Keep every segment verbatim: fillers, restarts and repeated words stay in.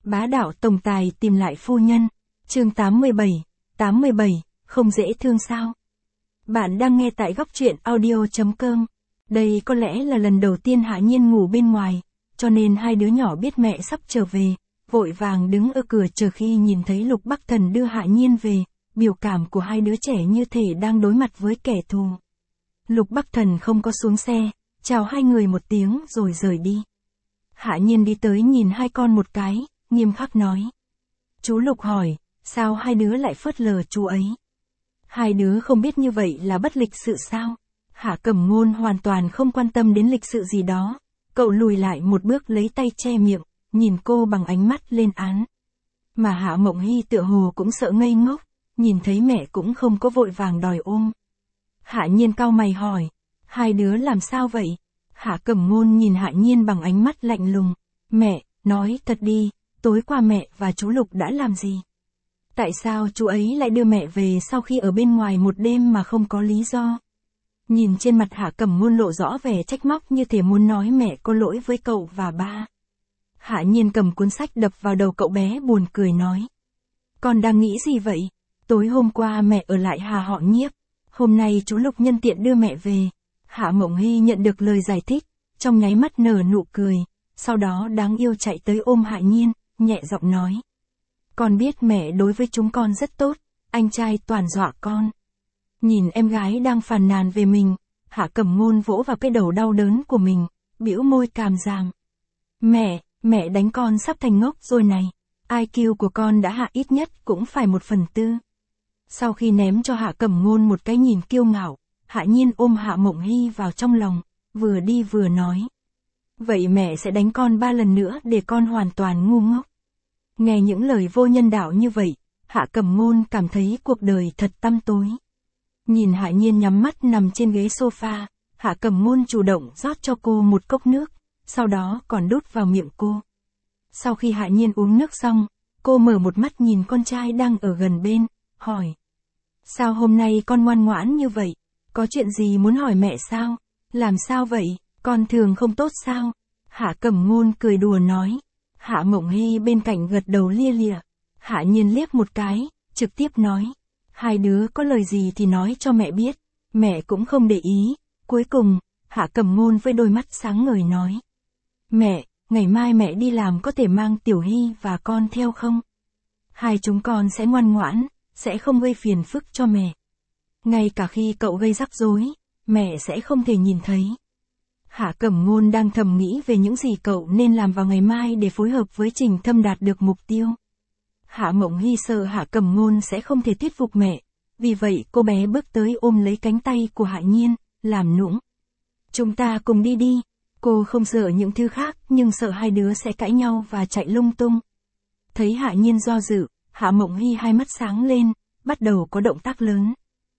Bá đạo tổng tài tìm lại phu nhân. Chương tám mươi bảy, tám mươi bảy, không dễ thương sao? Bạn đang nghe tại góc truyện audio chấm com. Đây có lẽ là lần đầu tiên Hạ Nhiên ngủ bên ngoài, cho nên hai đứa nhỏ biết mẹ sắp trở về, vội vàng đứng ở cửa chờ khi nhìn thấy Lục Bắc Thần đưa Hạ Nhiên về, biểu cảm của hai đứa trẻ như thể đang đối mặt với kẻ thù. Lục Bắc Thần không có xuống xe, chào hai người một tiếng rồi rời đi. Hạ Nhiên đi tới nhìn hai con một cái, nghiêm khắc nói. Chú Lục hỏi, sao hai đứa lại phớt lờ chú ấy? Hai đứa không biết như vậy là bất lịch sự sao? Hạ Cẩm Ngôn hoàn toàn không quan tâm đến lịch sự gì đó. Cậu lùi lại một bước lấy tay che miệng, nhìn cô bằng ánh mắt lên án. Mà Hạ Mộng Hy tựa hồ cũng sợ ngây ngốc, nhìn thấy mẹ cũng không có vội vàng đòi ôm. Hạ Nhiên cau mày hỏi, hai đứa làm sao vậy? Hạ Cẩm Ngôn nhìn Hạ Nhiên bằng ánh mắt lạnh lùng. Mẹ, nói thật đi, tối qua mẹ và chú Lục đã làm gì? Tại sao chú ấy lại đưa mẹ về sau khi ở bên ngoài một đêm mà không có lý do? Nhìn trên mặt Hạ Cẩm Ngôn lộ rõ vẻ trách móc như thể muốn nói mẹ có lỗi với cậu và ba. Hạ Nhiên cầm cuốn sách đập vào đầu cậu bé buồn cười nói. Con đang nghĩ gì vậy? Tối hôm qua mẹ ở lại Hà họ Nhiếp, hôm nay chú Lục nhân tiện đưa mẹ về. Hạ Mộng Hy nhận được lời giải thích, trong nháy mắt nở nụ cười, sau đó đáng yêu chạy tới ôm Hạ Nhiên, nhẹ giọng nói. Con biết mẹ đối với chúng con rất tốt, anh trai toàn dọa con. Nhìn em gái đang phàn nàn về mình, Hạ Cẩm Ngôn vỗ vào cái đầu đau đớn của mình, bĩu môi càm ràm. Mẹ, mẹ đánh con sắp thành ngốc rồi này, i kiu của con đã hạ ít nhất cũng phải một phần tư. Sau khi ném cho Hạ Cẩm Ngôn một cái nhìn kiêu ngạo, Hạ Nhiên ôm Hạ Mộng Hy vào trong lòng, vừa đi vừa nói. Vậy mẹ sẽ đánh con ba lần nữa để con hoàn toàn ngu ngốc. Nghe những lời vô nhân đạo như vậy, Hạ Cẩm Ngôn cảm thấy cuộc đời thật tăm tối. Nhìn Hạ Nhiên nhắm mắt nằm trên ghế sofa, Hạ Cẩm Ngôn chủ động rót cho cô một cốc nước, sau đó còn đút vào miệng cô. Sau khi Hạ Nhiên uống nước xong, cô mở một mắt nhìn con trai đang ở gần bên, hỏi. Sao hôm nay con ngoan ngoãn như vậy? Có chuyện gì muốn hỏi mẹ sao? Làm sao vậy? Con thường không tốt sao? Hạ Cẩm Ngôn cười đùa nói. Hạ Mộng Hy bên cạnh gật đầu lia lịa. Hạ Nhiên liếc một cái, trực tiếp nói. Hai đứa có lời gì thì nói cho mẹ biết. Mẹ cũng không để ý. Cuối cùng, Hạ Cẩm Ngôn với đôi mắt sáng ngời nói. Mẹ, ngày mai mẹ đi làm có thể mang Tiểu Hy và con theo không? Hai chúng con sẽ ngoan ngoãn, sẽ không gây phiền phức cho mẹ. Ngay cả khi cậu gây rắc rối, mẹ sẽ không thể nhìn thấy. Hạ Cẩm Ngôn đang thầm nghĩ về những gì cậu nên làm vào ngày mai để phối hợp với Trình Thâm đạt được mục tiêu. Hạ Mộng Hy sợ Hạ Cẩm Ngôn sẽ không thể thuyết phục mẹ, vì vậy cô bé bước tới ôm lấy cánh tay của Hạ Nhiên, làm nũng. Chúng ta cùng đi đi. Cô không sợ những thứ khác nhưng sợ hai đứa sẽ cãi nhau và chạy lung tung. Thấy Hạ Nhiên do dự, Hạ Mộng Hy hai mắt sáng lên, bắt đầu có động tác lớn.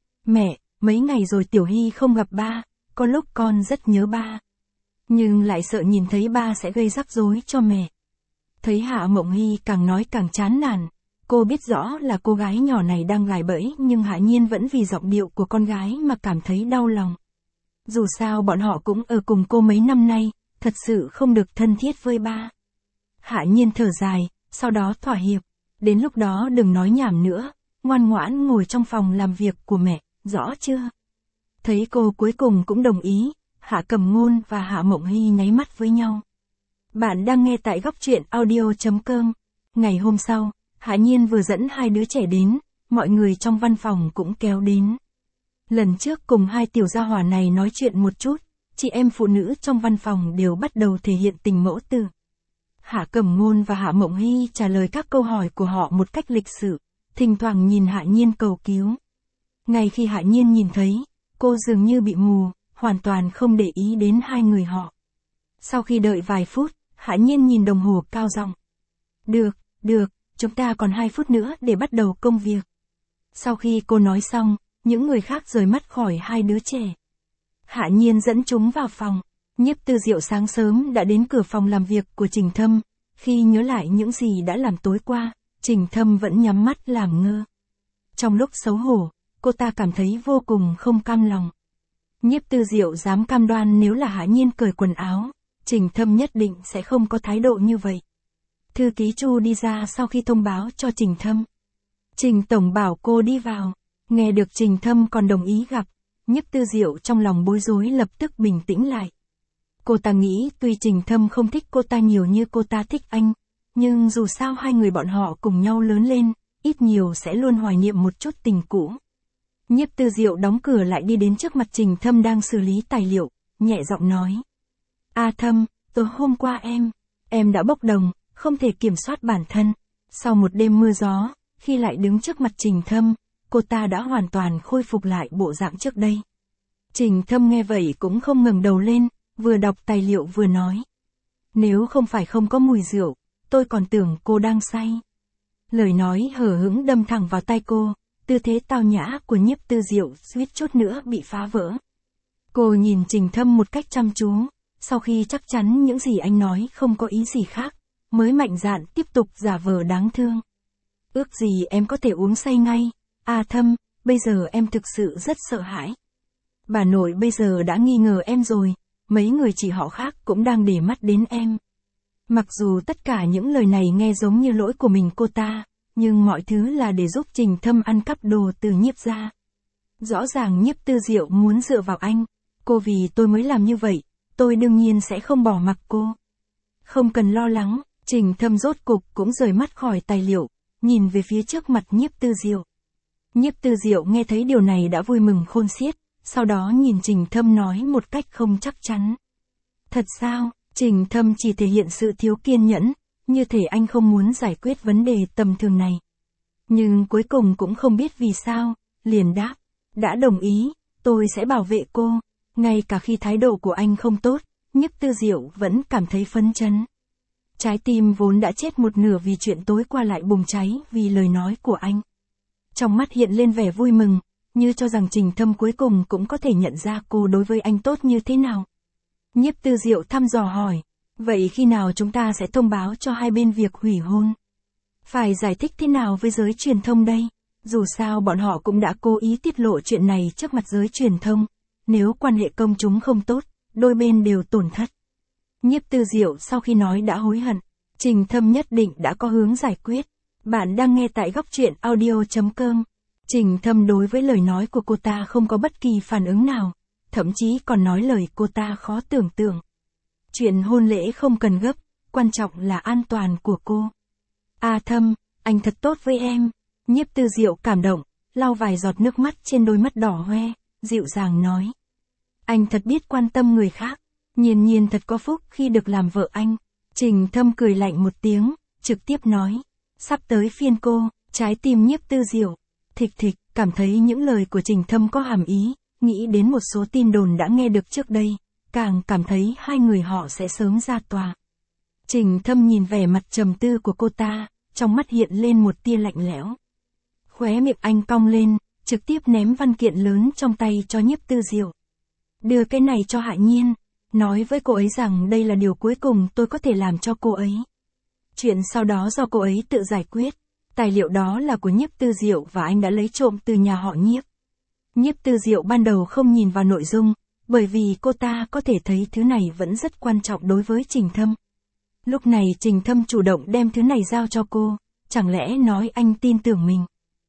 Mẹ, mấy ngày rồi Tiểu Hy không gặp ba, có lúc con rất nhớ ba. Nhưng lại sợ nhìn thấy ba sẽ gây rắc rối cho mẹ. Thấy Hạ Mộng Hy càng nói càng chán nản, cô biết rõ là cô gái nhỏ này đang gài bẫy nhưng Hạ Nhiên vẫn vì giọng điệu của con gái mà cảm thấy đau lòng. Dù sao bọn họ cũng ở cùng cô mấy năm nay, thật sự không được thân thiết với ba. Hạ Nhiên thở dài, sau đó thỏa hiệp. Đến lúc đó đừng nói nhảm nữa, ngoan ngoãn ngồi trong phòng làm việc của mẹ, rõ chưa? Thấy cô cuối cùng cũng đồng ý, Hạ Cẩm Ngôn và Hạ Mộng Hy nháy mắt với nhau. Bạn đang nghe tại góc truyện audio chấm com. Ngày hôm sau, Hạ Nhiên vừa dẫn hai đứa trẻ đến, mọi người trong văn phòng cũng kéo đến. Lần trước cùng hai tiểu gia hỏa này nói chuyện một chút, chị em phụ nữ trong văn phòng đều bắt đầu thể hiện tình mẫu tử. Hạ Cẩm Ngôn và Hạ Mộng Hy trả lời các câu hỏi của họ một cách lịch sự, thỉnh thoảng nhìn Hạ Nhiên cầu cứu. Ngay khi Hạ Nhiên nhìn thấy, cô dường như bị mù, hoàn toàn không để ý đến hai người họ. Sau khi đợi vài phút, Hạ Nhiên nhìn đồng hồ cao giọng. Được, được, chúng ta còn hai phút nữa để bắt đầu công việc. Sau khi cô nói xong, những người khác rời mắt khỏi hai đứa trẻ. Hạ Nhiên dẫn chúng vào phòng. Nhiếp Tư Diệu sáng sớm đã đến cửa phòng làm việc của Trình Thâm. Khi nhớ lại những gì đã làm tối qua, Trình Thâm vẫn nhắm mắt làm ngơ. Trong lúc xấu hổ, cô ta cảm thấy vô cùng không cam lòng. Nhiếp Tư Diệu dám cam đoan nếu là Hạ Nhiên cởi quần áo, Trình Thâm nhất định sẽ không có thái độ như vậy. Thư ký Chu đi ra sau khi thông báo cho Trình Thâm. Trình Tổng bảo cô đi vào. Nghe được Trình Thâm còn đồng ý gặp, Nhiếp Tư Diệu trong lòng bối rối lập tức bình tĩnh lại. Cô ta nghĩ tuy Trình Thâm không thích cô ta nhiều như cô ta thích anh, nhưng dù sao hai người bọn họ cùng nhau lớn lên, ít nhiều sẽ luôn hoài niệm một chút tình cũ. Nhiếp Tư Diệu đóng cửa lại đi đến trước mặt Trình Thâm đang xử lý tài liệu, nhẹ giọng nói. A Thâm, tối hôm qua em, em đã bốc đồng, không thể kiểm soát bản thân. Sau một đêm mưa gió, khi lại đứng trước mặt Trình Thâm, cô ta đã hoàn toàn khôi phục lại bộ dạng trước đây. Trình Thâm nghe vậy cũng không ngẩng đầu lên, vừa đọc tài liệu vừa nói. Nếu không phải không có mùi rượu, tôi còn tưởng cô đang say. Lời nói hở hững đâm thẳng vào tai cô, tư thế tao nhã của Nhiếp Tư Diệu suýt chút nữa bị phá vỡ. Cô nhìn Trình Thâm một cách chăm chú, sau khi chắc chắn những gì anh nói không có ý gì khác, mới mạnh dạn tiếp tục giả vờ đáng thương. Ước gì em có thể uống say ngay, A Thâm, bây giờ em thực sự rất sợ hãi. Bà nội bây giờ đã nghi ngờ em rồi, mấy người chị họ khác cũng đang để mắt đến em. Mặc dù tất cả những lời này nghe giống như lỗi của mình cô ta, nhưng mọi thứ là để giúp Trình Thâm ăn cắp đồ từ Nhiếp gia. Rõ ràng Nhiếp Tư Diệu muốn dựa vào anh, cô vì tôi mới làm như vậy, tôi đương nhiên sẽ không bỏ mặc cô. Không cần lo lắng, Trình Thâm rốt cục cũng rời mắt khỏi tài liệu, nhìn về phía trước mặt Nhiếp Tư Diệu. Nhiếp Tư Diệu nghe thấy điều này đã vui mừng khôn xiết, sau đó nhìn Trình Thâm nói một cách không chắc chắn. Thật sao? Trình Thâm chỉ thể hiện sự thiếu kiên nhẫn, như thể anh không muốn giải quyết vấn đề tầm thường này. Nhưng cuối cùng cũng không biết vì sao, liền đáp, đã đồng ý, tôi sẽ bảo vệ cô. Ngay cả khi thái độ của anh không tốt, Nhiếp Tư Diệu vẫn cảm thấy phấn chấn. Trái tim vốn đã chết một nửa vì chuyện tối qua lại bùng cháy vì lời nói của anh. Trong mắt hiện lên vẻ vui mừng, như cho rằng Trình Thâm cuối cùng cũng có thể nhận ra cô đối với anh tốt như thế nào. Nhiếp Tư Diệu thăm dò hỏi, vậy khi nào chúng ta sẽ thông báo cho hai bên việc hủy hôn? Phải giải thích thế nào với giới truyền thông đây? Dù sao bọn họ cũng đã cố ý tiết lộ chuyện này trước mặt giới truyền thông. Nếu quan hệ công chúng không tốt, đôi bên đều tổn thất. Nhiếp Tư Diệu sau khi nói đã hối hận. Trình Thâm nhất định đã có hướng giải quyết. Bạn đang nghe tại góc truyện audio chấm com. Trình Thâm đối với lời nói của cô ta không có bất kỳ phản ứng nào. Thậm chí còn nói lời cô ta khó tưởng tượng. Chuyện hôn lễ không cần gấp, quan trọng là an toàn của cô. A Thâm, anh thật tốt với em. Nhiếp Tư Diệu cảm động, lau vài giọt nước mắt trên đôi mắt đỏ hoe, dịu dàng nói. Anh thật biết quan tâm người khác, Nhiên Nhiên thật có phúc khi được làm vợ anh. Trình Thâm cười lạnh một tiếng, trực tiếp nói. Sắp tới phiên cô, trái tim Nhiếp Tư Diệu. Thịch thịch, cảm thấy những lời của Trình Thâm có hàm ý, nghĩ đến một số tin đồn đã nghe được trước đây, càng cảm thấy hai người họ sẽ sớm ra tòa. Trình Thâm nhìn vẻ mặt trầm tư của cô ta, trong mắt hiện lên một tia lạnh lẽo. Khóe miệng anh cong lên, trực tiếp ném văn kiện lớn trong tay cho Nhiếp Tư Diệu. Đưa cái này cho Hạ Nhiên, nói với cô ấy rằng đây là điều cuối cùng tôi có thể làm cho cô ấy. Chuyện sau đó do cô ấy tự giải quyết. Tài liệu đó là của Nhiếp Tư Diệu và anh đã lấy trộm từ nhà họ Nhiếp. Nhiếp Tư Diệu ban đầu không nhìn vào nội dung, bởi vì cô ta có thể thấy thứ này vẫn rất quan trọng đối với Trình Thâm. Lúc này Trình Thâm chủ động đem thứ này giao cho cô, chẳng lẽ nói anh tin tưởng mình.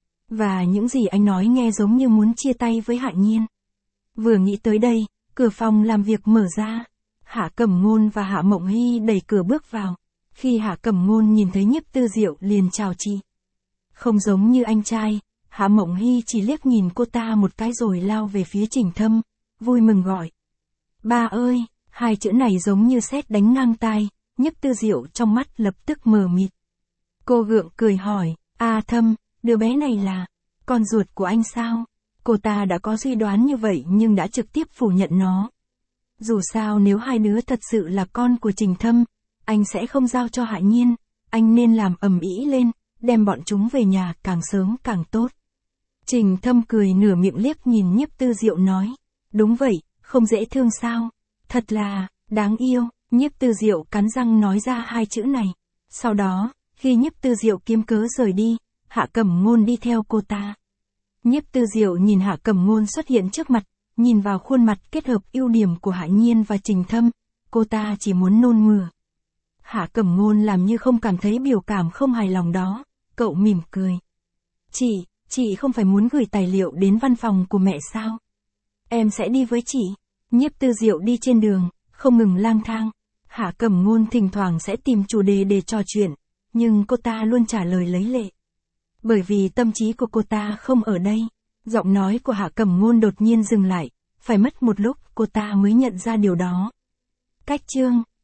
Và những gì anh nói nghe giống như muốn chia tay với Hạ Nhiên. Vừa nghĩ tới đây, cửa phòng làm việc mở ra. Hạ Cẩm Ngôn và Hạ Mộng Hy đẩy cửa bước vào. Khi Hạ Cẩm Ngôn nhìn thấy Nhiếp Tư Diệu liền chào chị. Không giống như anh trai, Hạ Mộng Hy chỉ liếc nhìn cô ta một cái rồi lao về phía Trình Thâm, vui mừng gọi. Ba ơi, hai chữ này giống như sét đánh ngang tai, Nhiếp Tư Diệu trong mắt lập tức mờ mịt. Cô gượng cười hỏi, A Thâm, đứa bé này là con ruột của anh sao? Cô ta đã có suy đoán như vậy nhưng đã trực tiếp phủ nhận nó. Dù sao nếu hai đứa thật sự là con của Trình Thâm, anh sẽ không giao cho Hạ Nhiên, anh nên làm ầm ĩ lên, đem bọn chúng về nhà càng sớm càng tốt. Trình Thâm cười nửa miệng liếc nhìn Nhiếp Tư Diệu nói, đúng vậy, không dễ thương sao? Thật là, đáng yêu, Nhiếp Tư Diệu cắn răng nói ra hai chữ này. Sau đó, khi Nhiếp Tư Diệu kiếm cớ rời đi, Hạ Cẩm Ngôn đi theo cô ta. Nhiếp Tư Diệu nhìn Hạ Cẩm Ngôn xuất hiện trước mặt, nhìn vào khuôn mặt kết hợp ưu điểm của Hạ Nhiên và Trình Thâm, cô ta chỉ muốn nôn mửa. Hạ Cẩm Ngôn làm như không cảm thấy biểu cảm không hài lòng đó, cậu mỉm cười. Chị, chị không phải muốn gửi tài liệu đến văn phòng của mẹ sao? Em sẽ đi với chị. Nhiếp Tư Diệu đi trên đường, không ngừng lang thang. Hạ Cẩm Ngôn thỉnh thoảng sẽ tìm chủ đề để trò chuyện, nhưng cô ta luôn trả lời lấy lệ. Bởi vì tâm trí của cô ta không ở đây. Giọng nói của Hạ Cẩm Ngôn đột nhiên dừng lại, phải mất một lúc cô ta mới nhận ra điều đó. Cách chương